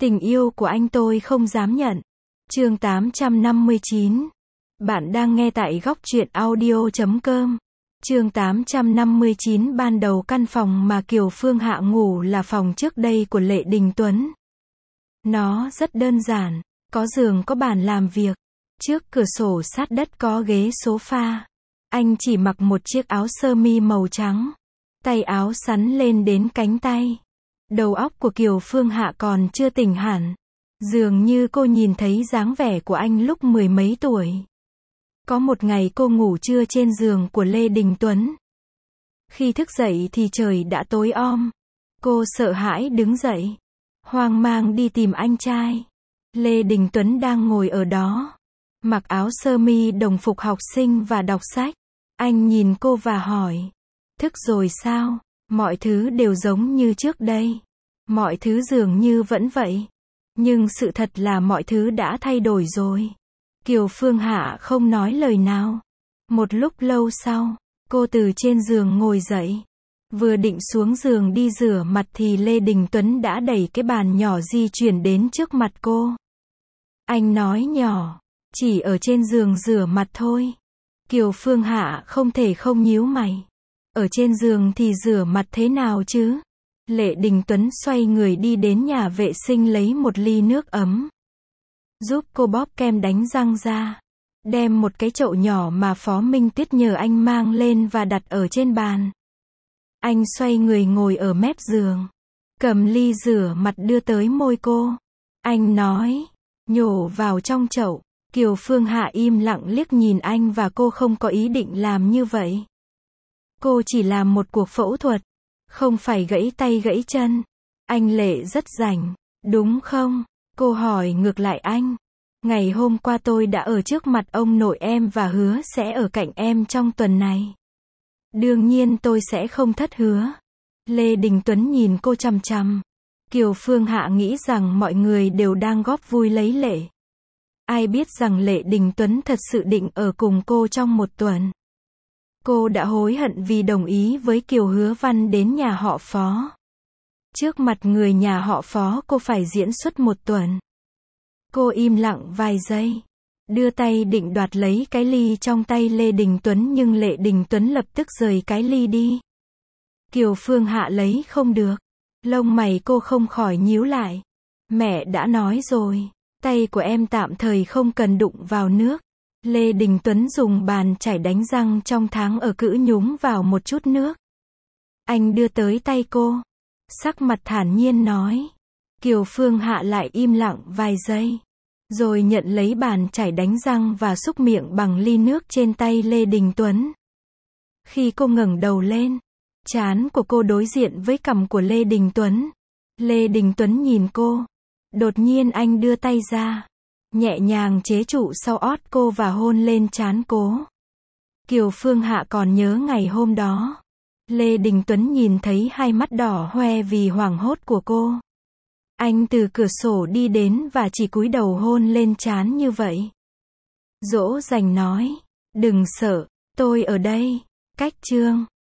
Tình yêu của anh tôi không dám nhận. Chương 859. Bạn đang nghe tại góc truyện audio.com. Chương 859. Ban đầu căn phòng mà Kiều Phương Hạ ngủ là phòng trước đây của Lệ Đình Tuấn. Nó rất đơn giản, có giường, có bàn làm việc, trước cửa sổ sát đất có ghế sofa. Anh chỉ mặc một chiếc áo sơ mi màu trắng, tay áo xắn lên đến cánh tay. Đầu óc của Kiều Phương Hạ còn chưa tỉnh hẳn. Dường như cô nhìn thấy dáng vẻ của anh lúc mười mấy tuổi. Có một ngày cô ngủ trưa trên giường của Lê Đình Tuấn. Khi thức dậy thì trời đã tối om. Cô sợ hãi đứng dậy, hoang mang đi tìm anh trai. Lê Đình Tuấn đang ngồi ở đó, mặc áo sơ mi đồng phục học sinh và đọc sách. Anh nhìn cô và hỏi, thức rồi sao? Mọi thứ đều giống như trước đây. Mọi thứ dường như vẫn vậy. Nhưng sự thật là mọi thứ đã thay đổi rồi. Kiều Phương Hạ không nói lời nào. Một lúc lâu sau, cô từ trên giường ngồi dậy. Vừa định xuống giường đi rửa mặt thì Lê Đình Tuấn đã đẩy cái bàn nhỏ di chuyển đến trước mặt cô. Anh nói nhỏ, chỉ ở trên giường rửa mặt thôi. Kiều Phương Hạ không thể không nhíu mày. Ở trên giường thì rửa mặt thế nào chứ? Lệ Đình Tuấn xoay người đi đến nhà vệ sinh lấy một ly nước ấm. Giúp cô bóp kem đánh răng ra. Đem một cái chậu nhỏ mà Phó Minh Tuyết nhờ anh mang lên và đặt ở trên bàn. Anh xoay người ngồi ở mép giường, cầm ly rửa mặt đưa tới môi cô. Anh nói, nhổ vào trong chậu. Kiều Phương Hạ im lặng liếc nhìn anh và cô không có ý định làm như vậy. Cô chỉ làm một cuộc phẫu thuật, không phải gãy tay gãy chân. Anh Lệ rất rảnh, đúng không? Cô hỏi ngược lại anh. Ngày hôm qua tôi đã ở trước mặt ông nội em và hứa sẽ ở cạnh em trong tuần này. Đương nhiên tôi sẽ không thất hứa. Lê Đình Tuấn nhìn cô chằm chằm. Kiều Phương Hạ nghĩ rằng mọi người đều đang góp vui lấy Lệ. Ai biết rằng Lệ Đình Tuấn thật sự định ở cùng cô trong một tuần. Cô đã hối hận vì đồng ý với Kiều Hứa Văn đến nhà họ Phó. Trước mặt người nhà họ Phó cô phải diễn xuất một tuần. Cô im lặng vài giây, đưa tay định đoạt lấy cái ly trong tay Lê Đình Tuấn nhưng Lệ Đình Tuấn lập tức rời cái ly đi. Kiều Phương Hạ lấy không được. Lông mày cô không khỏi nhíu lại. Mẹ đã nói rồi, tay của em tạm thời không cần đụng vào nước. Lê Đình Tuấn dùng bàn chải đánh răng trong tháng ở cữ nhúng vào một chút nước. Anh đưa tới tay cô, sắc mặt thản nhiên nói. Kiều Phương Hạ lại im lặng vài giây, rồi nhận lấy bàn chải đánh răng và xúc miệng bằng ly nước trên tay Lê Đình Tuấn. Khi cô ngẩng đầu lên, trán của cô đối diện với cằm của Lê Đình Tuấn. Lê Đình Tuấn nhìn cô. Đột nhiên anh đưa tay ra, nhẹ nhàng chế trụ sau ót cô và hôn lên trán cô. Kiều Phương Hạ còn nhớ ngày hôm đó. Lê Đình Tuấn nhìn thấy hai mắt đỏ hoe vì hoảng hốt của cô. Anh từ cửa sổ đi đến và chỉ cúi đầu hôn lên trán như vậy. Dỗ dành nói, đừng sợ, tôi ở đây. Cách chương